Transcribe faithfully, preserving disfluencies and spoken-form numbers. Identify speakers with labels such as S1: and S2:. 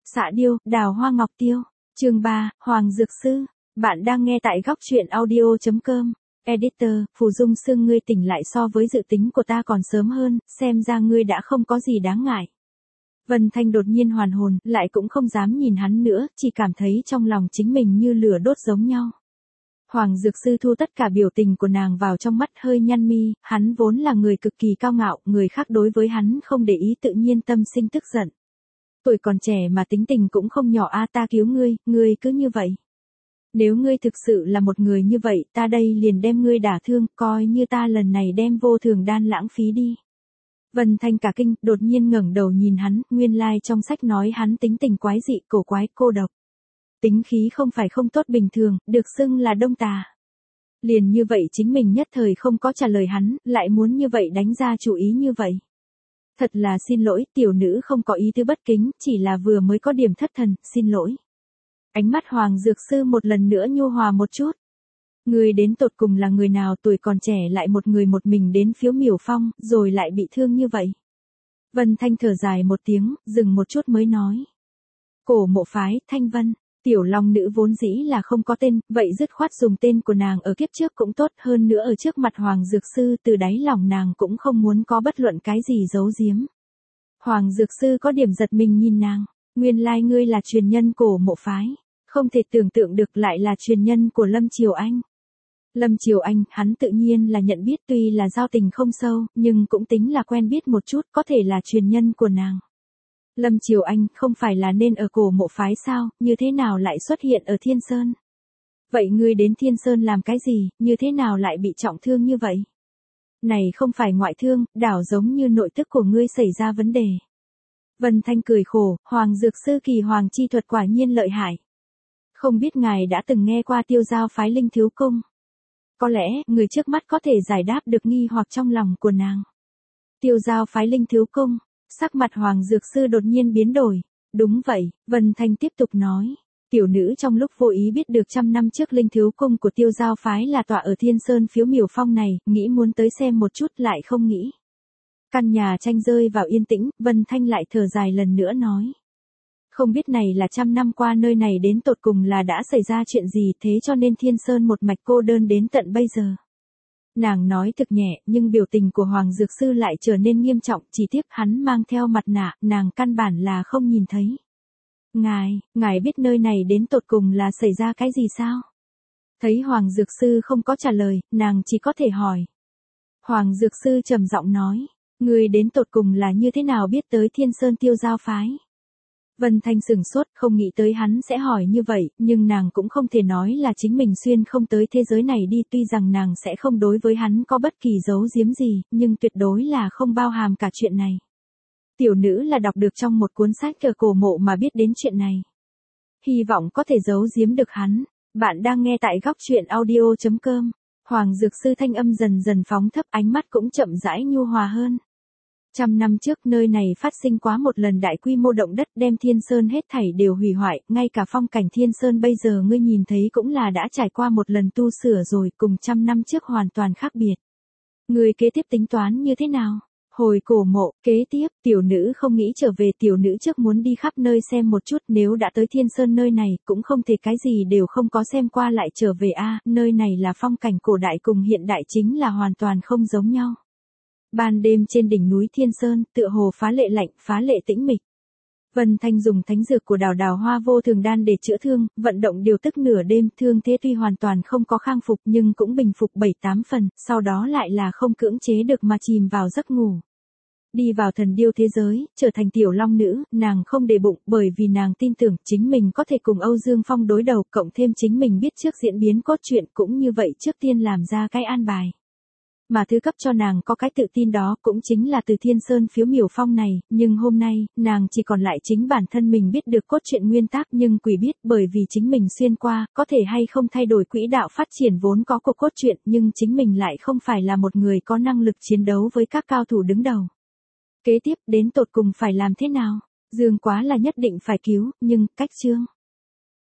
S1: Xạ điêu, đào hoa ngọc tiêu. Chương ba, Hoàng Dược Sư. Bạn đang nghe tại góc truyện audio chấm com. Editor, Phù Dung Sương, ngươi tỉnh lại so với dự tính của ta còn sớm hơn, xem ra ngươi đã không có gì đáng ngại. Vân Thanh đột nhiên hoàn hồn, lại cũng không dám nhìn hắn nữa, chỉ cảm thấy trong lòng chính mình như lửa đốt giống nhau. Hoàng Dược Sư thu tất cả biểu tình của nàng vào trong mắt, hơi nhăn mi, hắn vốn là người cực kỳ cao ngạo, người khác đối với hắn không để ý tự nhiên tâm sinh tức giận. Tuổi còn trẻ mà tính tình cũng không nhỏ a, ta cứu ngươi, ngươi cứ như vậy. Nếu ngươi thực sự là một người như vậy, ta đây liền đem ngươi đả thương, coi như ta lần này đem vô thường đan lãng phí đi. Vân Thanh cả kinh, đột nhiên ngẩng đầu nhìn hắn, nguyên lai like trong sách nói hắn tính tình quái dị, cổ quái, cô độc. Tính khí không phải không tốt bình thường, được xưng là đông tà. Liền như vậy chính mình nhất thời không có trả lời hắn, lại muốn như vậy đánh ra chủ ý như vậy. Thật là xin lỗi, tiểu nữ không có ý tứ bất kính, chỉ là vừa mới có điểm thất thần, xin lỗi. Ánh mắt Hoàng Dược Sư một lần nữa nhu hòa một chút. Người đến tột cùng là người nào, tuổi còn trẻ lại một người một mình đến Phiếu Miểu Phong, rồi lại bị thương như vậy. Vân Thanh thở dài một tiếng, dừng một chút mới nói. Cổ Mộ phái, Thanh Vân. Tiểu Long nữ vốn dĩ là không có tên, vậy dứt khoát dùng tên của nàng ở kiếp trước cũng tốt, hơn nữa ở trước mặt Hoàng Dược Sư, từ đáy lòng nàng cũng không muốn có bất luận cái gì giấu giếm. Hoàng Dược Sư có điểm giật mình nhìn nàng, nguyên lai ngươi là truyền nhân Cổ Mộ phái, không thể tưởng tượng được lại là truyền nhân của Lâm Triều Anh. Lâm Triều Anh, hắn tự nhiên là nhận biết, tuy là giao tình không sâu, nhưng cũng tính là quen biết một chút, có thể là truyền nhân của nàng. Lâm Triều Anh không phải là nên ở Cổ Mộ phái sao, như thế nào lại xuất hiện ở Thiên Sơn? Vậy ngươi đến Thiên Sơn làm cái gì, như thế nào lại bị trọng thương như vậy? Này không phải ngoại thương, đảo giống như nội tức của ngươi xảy ra vấn đề. Vân Thanh cười khổ, Hoàng Dược Sư kỳ hoàng chi thuật quả nhiên lợi hại. Không biết ngài đã từng nghe qua Tiêu Giao phái Linh Thiếu Cung. Có lẽ, người trước mắt có thể giải đáp được nghi hoặc trong lòng của nàng. Tiêu Giao phái Linh Thiếu Cung. Sắc mặt Hoàng Dược Sư đột nhiên biến đổi. Đúng vậy, Vân Thanh tiếp tục nói. Tiểu nữ trong lúc vô ý biết được trăm năm trước Linh Thiếu Cung của Tiêu Giao phái là tọa ở Thiên Sơn Phiếu Miểu Phong này, nghĩ muốn tới xem một chút lại không nghĩ. Căn nhà tranh rơi vào yên tĩnh, Vân Thanh lại thở dài lần nữa nói. Không biết này là trăm năm qua nơi này đến tột cùng là đã xảy ra chuyện gì, thế cho nên Thiên Sơn một mạch cô đơn đến tận bây giờ. Nàng nói thực nhẹ, nhưng biểu tình của Hoàng Dược Sư lại trở nên nghiêm trọng, chỉ tiếc hắn mang theo mặt nạ, nàng căn bản là không nhìn thấy. Ngài, ngài biết nơi này đến tột cùng là xảy ra cái gì sao? Thấy Hoàng Dược Sư không có trả lời, nàng chỉ có thể hỏi. Hoàng Dược Sư trầm giọng nói, người đến tột cùng là như thế nào biết tới Thiên Sơn Tiêu Giao phái? Vân Thanh sửng sốt, không nghĩ tới hắn sẽ hỏi như vậy, nhưng nàng cũng không thể nói là chính mình xuyên không tới thế giới này đi, tuy rằng nàng sẽ không đối với hắn có bất kỳ giấu giếm gì, nhưng tuyệt đối là không bao hàm cả chuyện này. Tiểu nữ là đọc được trong một cuốn sách ở Cổ Mộ mà biết đến chuyện này. Hy vọng có thể giấu giếm được hắn. Bạn đang nghe tại góc truyện audio chấm com. Hoàng Dược Sư thanh âm dần dần phóng thấp, ánh mắt cũng chậm rãi nhu hòa hơn. Trăm năm trước nơi này phát sinh quá một lần đại quy mô động đất, đem Thiên Sơn hết thảy đều hủy hoại, ngay cả phong cảnh Thiên Sơn bây giờ ngươi nhìn thấy cũng là đã trải qua một lần tu sửa rồi, cùng trăm năm trước hoàn toàn khác biệt. Ngươi kế tiếp tính toán như thế nào? Hồi Cổ Mộ, kế tiếp, tiểu nữ không nghĩ trở về, tiểu nữ trước muốn đi khắp nơi xem một chút, nếu đã tới Thiên Sơn nơi này, cũng không thể cái gì đều không có xem qua lại trở về a, nơi này là phong cảnh cổ đại cùng hiện đại chính là hoàn toàn không giống nhau. Ban đêm trên đỉnh núi Thiên Sơn, tựa hồ phá lệ lạnh, phá lệ tĩnh mịch. Vân Thanh dùng thánh dược của đào đào hoa vô thường đan để chữa thương, vận động điều tức nửa đêm, thương thế tuy hoàn toàn không có khang phục nhưng cũng bình phục bảy tám phần, sau đó lại là không cưỡng chế được mà chìm vào giấc ngủ. Đi vào thần điêu thế giới, trở thành tiểu long nữ, nàng không để bụng, bởi vì nàng tin tưởng chính mình có thể cùng Âu Dương Phong đối đầu, cộng thêm chính mình biết trước diễn biến cốt truyện, cũng như vậy trước tiên làm ra cái an bài. Mà thứ cấp cho nàng có cái tự tin đó cũng chính là từ Thiên Sơn Phiếu Miểu Phong này, nhưng hôm nay, nàng chỉ còn lại chính bản thân mình biết được cốt truyện nguyên tắc, nhưng quỷ biết bởi vì chính mình xuyên qua, có thể hay không thay đổi quỹ đạo phát triển vốn có của cốt truyện, nhưng chính mình lại không phải là một người có năng lực chiến đấu với các cao thủ đứng đầu. Kế tiếp đến tột cùng phải làm thế nào? Dương Quá là nhất định phải cứu, nhưng cách chương.